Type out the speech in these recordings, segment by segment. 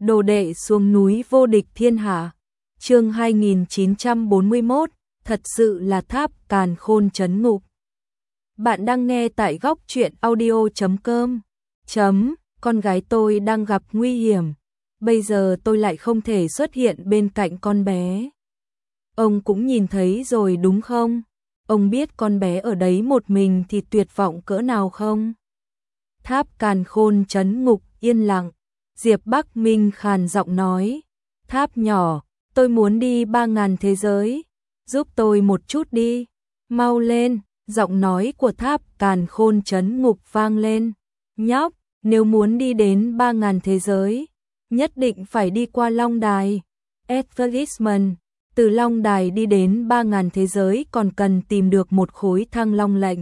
Đồ đệ xuống núi vô địch thiên hạ. Chương 2941, thật sự là tháp càn khôn trấn ngục. Bạn đang nghe tại góc truyện audio.com. Con gái tôi đang gặp nguy hiểm. Bây giờ tôi lại không thể xuất hiện bên cạnh con bé. Ông cũng nhìn thấy rồi đúng không? Ông biết con bé ở đấy một mình thì tuyệt vọng cỡ nào không? Tháp càn khôn trấn ngục yên lặng. Diệp Bắc Minh khàn giọng nói. Tháp nhỏ, tôi muốn đi 3000 thế giới. Giúp tôi một chút đi. Mau lên, giọng nói của tháp càn khôn trấn ngục vang lên. Nhóc, nếu muốn đi đến 3000 thế giới, nhất định phải đi qua Long Đài. Advertisement, từ Long Đài đi đến 3000 thế giới còn cần tìm được một khối thăng long lệnh.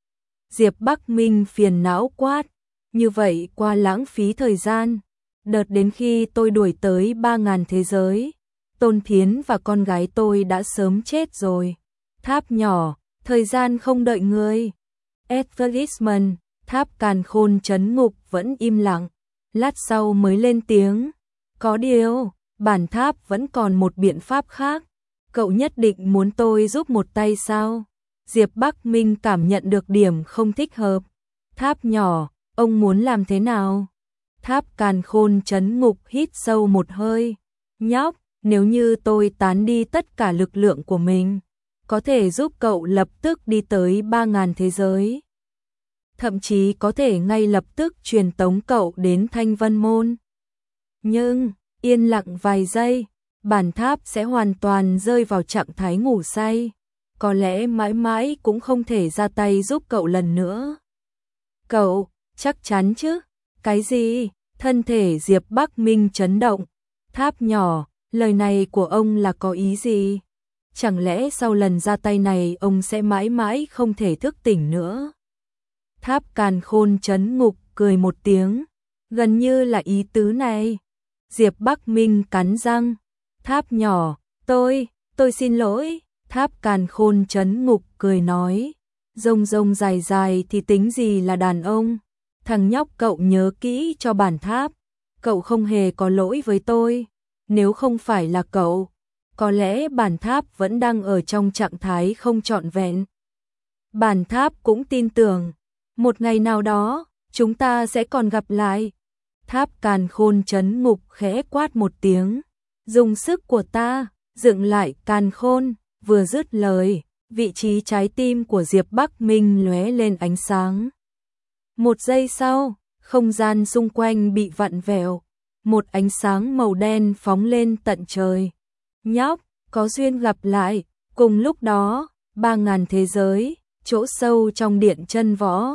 Diệp Bắc Minh phiền não quát. Như vậy quá lãng phí thời gian. Đợt đến khi tôi đuổi tới 3000 thế giới, Tôn Thiến và con gái tôi đã sớm chết rồi. Tháp nhỏ, thời gian không đợi người. Advertisement, tháp càn khôn trấn ngục vẫn im lặng, lát sau mới lên tiếng. Có điều, bản tháp vẫn còn một biện pháp khác. Cậu nhất định muốn tôi giúp một tay sao? Diệp Bắc Minh cảm nhận được điểm không thích hợp. Tháp nhỏ, ông muốn làm thế nào? Tháp càn khôn trấn ngục hít sâu một hơi. Nhóc, nếu như tôi tán đi tất cả lực lượng của mình, có thể giúp cậu lập tức đi tới 3000 thế giới. Thậm chí có thể ngay lập tức truyền tống cậu đến Thanh Vân Môn. Nhưng, yên lặng vài giây, bản tháp sẽ hoàn toàn rơi vào trạng thái ngủ say. Có lẽ mãi mãi cũng không thể ra tay giúp cậu lần nữa. Cậu, chắc chắn chứ? Cái gì? Thân thể Diệp Bắc Minh chấn động. Tháp nhỏ, lời này của ông là có ý gì? Chẳng lẽ sau lần ra tay này ông sẽ mãi mãi không thể thức tỉnh nữa? Tháp càn khôn trấn ngục cười một tiếng. Gần như là ý tứ này. Diệp Bắc Minh cắn răng. Tháp nhỏ, tôi xin lỗi. Tháp càn khôn trấn ngục cười nói. Rông rông dài dài thì tính gì là đàn ông? Thằng nhóc cậu nhớ kỹ cho bản tháp. Cậu không hề có lỗi với tôi. Nếu không phải là cậu, có lẽ bản tháp vẫn đang ở trong trạng thái không trọn vẹn. Bản tháp cũng tin tưởng, một ngày nào đó, chúng ta sẽ còn gặp lại. Tháp càn khôn trấn ngục khẽ quát một tiếng. Dùng sức của ta, dựng lại càn khôn. Vừa dứt lời, vị trí trái tim của Diệp Bắc Minh lóe lên ánh sáng. Một giây sau, không gian xung quanh bị vặn vẹo. Một ánh sáng màu đen phóng lên tận trời. Nhóc, có duyên gặp lại. Cùng lúc đó, 3000 thế giới, chỗ sâu trong điện chân võ.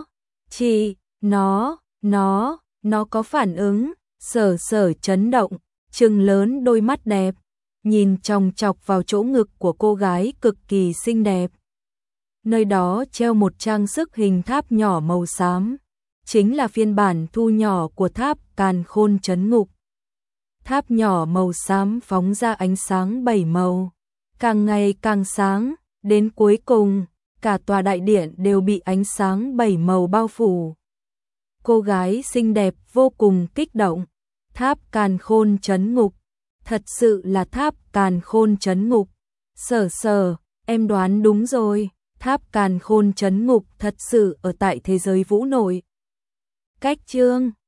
Nó có phản ứng. Sở chấn động, trừng lớn đôi mắt đẹp, nhìn chòng chọc vào chỗ ngực của cô gái cực kỳ xinh đẹp. Nơi đó treo một trang sức hình tháp nhỏ màu xám, chính là phiên bản thu nhỏ của tháp càn khôn trấn ngục. Tháp nhỏ màu xám phóng ra ánh sáng 7 màu, càng ngày càng sáng, đến cuối cùng, cả tòa đại điện đều bị ánh sáng 7 màu bao phủ. Cô gái xinh đẹp vô cùng kích động. Tháp càn khôn trấn ngục, thật sự là tháp càn khôn trấn ngục. Sở, em đoán đúng rồi, tháp càn khôn trấn ngục thật sự ở tại thế giới vũ nội. Cách chương